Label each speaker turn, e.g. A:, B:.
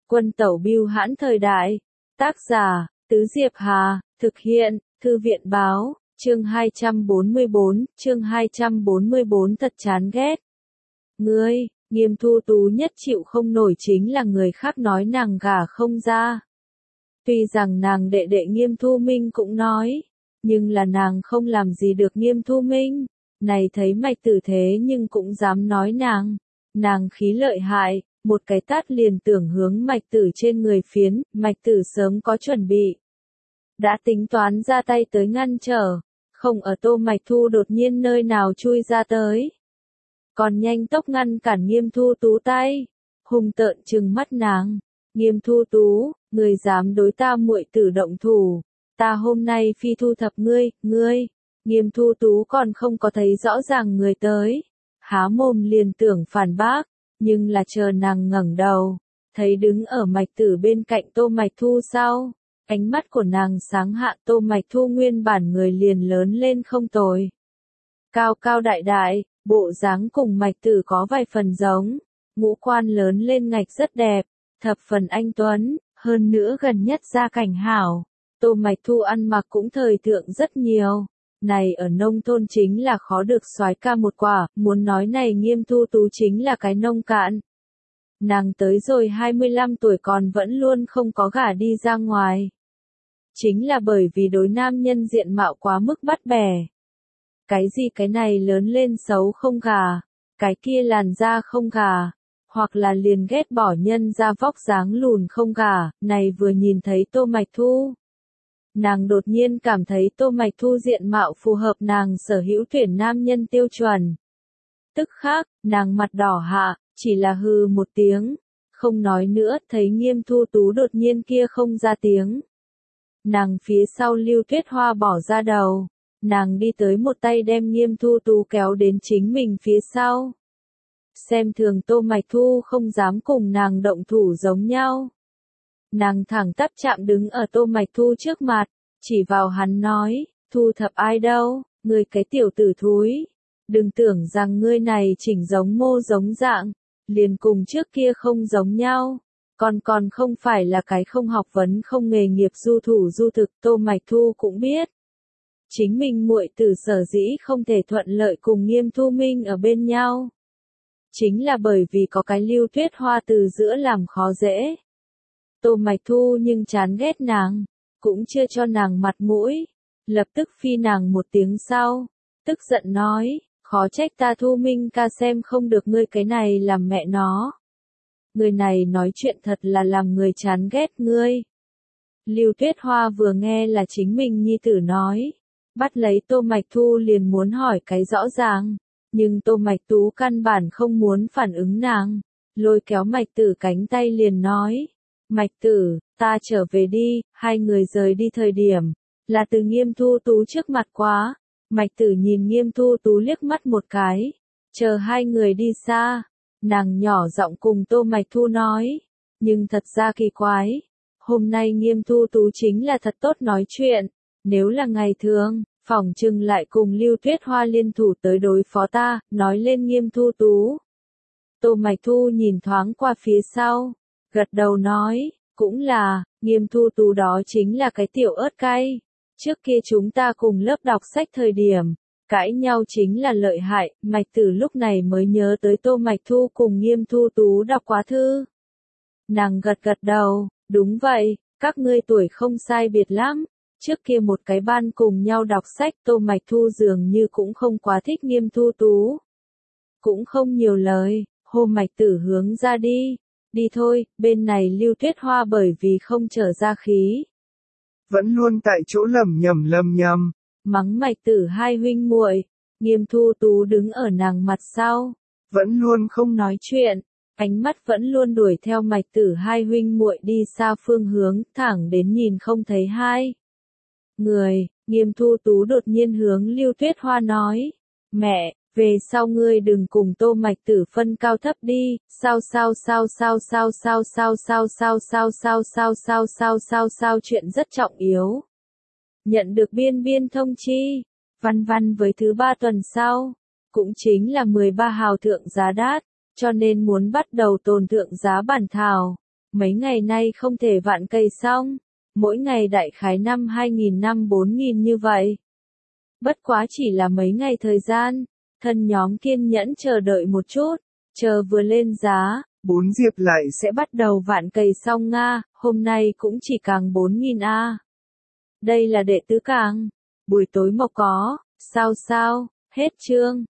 A: Quân tẩu bưu hãn thời đại. Tác giả, Tứ Diệp Hà, thực hiện, Thư viện báo, chương 244, thật chán ghét. Ngươi, Nghiêm Thu Tú nhất chịu không nổi chính là người khác nói nàng gả không ra. Tuy rằng nàng đệ đệ Nghiêm Thu Minh cũng nói, nhưng là nàng không làm gì được Nghiêm Thu Minh. Này thấy Mạch Tử thế nhưng cũng dám nói nàng khí lợi hại, một cái tát liền tưởng hướng Mạch Tử trên người phiến, Mạch Tử sớm có chuẩn bị. Đã tính toán ra tay tới ngăn trở, không ở Tô Mạch Thu đột nhiên nơi nào chui ra tới. Còn nhanh tốc ngăn cản Nghiêm Thu Tú tay, hung tợn trừng mắt nàng. Nghiêm Thu Tú, người dám đối ta muội tử động thủ, ta hôm nay phi thu thập ngươi. Nghiêm Thu Tú còn không có thấy rõ ràng người tới, há mồm liền tưởng phản bác, nhưng là chờ nàng ngẩng đầu, thấy đứng ở Mạch Tử bên cạnh Tô Mạch Thu sau, ánh mắt của nàng sáng hạ. Tô Mạch Thu nguyên bản người liền lớn lên không tồi, cao cao đại đại, bộ dáng cùng Mạch Tử có vài phần giống, ngũ quan lớn lên ngạch rất đẹp, thập phần anh tuấn, hơn nữa gần nhất gia cảnh hảo. Tô Mạch Thu ăn mặc cũng thời thượng rất nhiều. Này ở nông thôn chính là khó được soái ca một quả, muốn nói này Nghiêm Thu Tú chính là cái nông cạn. Nàng tới rồi 25 tuổi còn vẫn luôn không có gả đi ra ngoài. Chính là bởi vì đối nam nhân diện mạo quá mức bắt bẻ. Cái gì cái này lớn lên xấu không gả, cái kia làn da không gả, hoặc là liền ghét bỏ nhân ra vóc dáng lùn không gả. Này vừa nhìn thấy Tô Mạch Thu, nàng đột nhiên cảm thấy Tô Mạch Thu diện mạo phù hợp nàng sở hữu tuyển nam nhân tiêu chuẩn. Tức khắc, nàng mặt đỏ hạ, chỉ là hừ một tiếng, không nói nữa. Thấy Nghiêm Thu Tú đột nhiên kia không ra tiếng, nàng phía sau Lưu Tuyết Hoa bỏ ra đầu, nàng đi tới một tay đem Nghiêm Thu Tú kéo đến chính mình phía sau. Xem thường Tô Mạch Thu không dám cùng nàng động thủ giống nhau. Nàng thẳng tắp chạm đứng ở Tô Mạch Thu trước mặt, chỉ vào hắn nói, thu thập ai đâu, ngươi cái tiểu tử thúi. Đừng tưởng rằng ngươi này chỉnh giống mô giống dạng, liền cùng trước kia không giống nhau. Còn không phải là cái không học vấn không nghề nghiệp du thủ du thực. Tô Mạch Thu cũng biết, chính mình muội tử sở dĩ không thể thuận lợi cùng Nghiêm Thu Minh ở bên nhau, chính là bởi vì có cái Lưu Tuyết Hoa từ giữa làm khó dễ. Tô Mạch Thu nhưng chán ghét nàng, cũng chưa cho nàng mặt mũi, lập tức phi nàng một tiếng sau, tức giận nói, khó trách ta Thu Minh ca xem không được ngươi cái này làm mẹ nó. Người này nói chuyện thật là làm người chán ghét ngươi. Lưu Tuyết Hoa vừa nghe là chính mình nhi tử nói, bắt lấy Tô Mạch Thu liền muốn hỏi cái rõ ràng, nhưng Tô Mạch Tú căn bản không muốn phản ứng nàng, lôi kéo Mạch Tử cánh tay liền nói, Mạch Tử, ta trở về đi. Hai người rời đi thời điểm, là từ Nghiêm Thu Tú trước mặt quá. Mạch Tử nhìn Nghiêm Thu Tú liếc mắt một cái, chờ hai người đi xa, nàng nhỏ giọng cùng Tô Mạch Thu nói, nhưng thật ra kỳ quái, hôm nay Nghiêm Thu Tú chính là thật tốt nói chuyện, nếu là ngày thường, phỏng chừng lại cùng Lưu Tuyết Hoa liên thủ tới đối phó ta. Nói lên Nghiêm Thu Tú, Tô Mạch Thu nhìn thoáng qua phía sau, gật đầu nói, cũng là, Nghiêm Thu Tú đó chính là cái tiểu ớt cay. Trước kia chúng ta cùng lớp đọc sách thời điểm, cãi nhau chính là lợi hại. Mạch Tử lúc này mới nhớ tới Tô Mạch Thu cùng Nghiêm Thu Tú đọc quá thư. Nàng gật gật đầu, đúng vậy, các ngươi tuổi không sai biệt lắm. Trước kia một cái ban cùng nhau đọc sách. Tô Mạch Thu dường như cũng không quá thích Nghiêm Thu Tú, cũng không nhiều lời, hô Mạch Tử hướng ra đi. Đi thôi. Bên này Lưu Tuyết Hoa bởi vì không trở ra khí,
B: vẫn luôn tại chỗ lầm nhầm,
A: mắng Mạch Tử hai huynh muội. Nghiêm Thu Tú đứng ở nàng mặt sau,
B: vẫn luôn không
A: nói chuyện, ánh mắt vẫn luôn đuổi theo Mạch Tử hai huynh muội đi xa phương hướng, thẳng đến nhìn không thấy hai người. Nghiêm Thu Tú đột nhiên hướng Lưu Tuyết Hoa nói, mẹ, về sau ngươi đừng cùng Tô Mạch Tử phân cao thấp đi. Sao chuyện rất trọng yếu. Nhận được biên thông chi, văn với thứ 3 tuần sau, cũng chính là 13 hào thượng giá đát, cho nên muốn bắt đầu tồn thượng giá bản thảo. Mấy ngày nay không thể vạn cây xong, mỗi ngày đại khái 5.000 năm 4.000 như vậy. Bất quá chỉ là mấy ngày thời gian, thân nhóm kiên nhẫn chờ đợi một chút, chờ vừa lên giá,
B: 4 diệp lại
A: sẽ bắt đầu vạn cây xong Nga, hôm nay cũng chỉ càng 4.000 a. Đây là đệ tứ càng, buổi tối mộc có, sao, hết chương.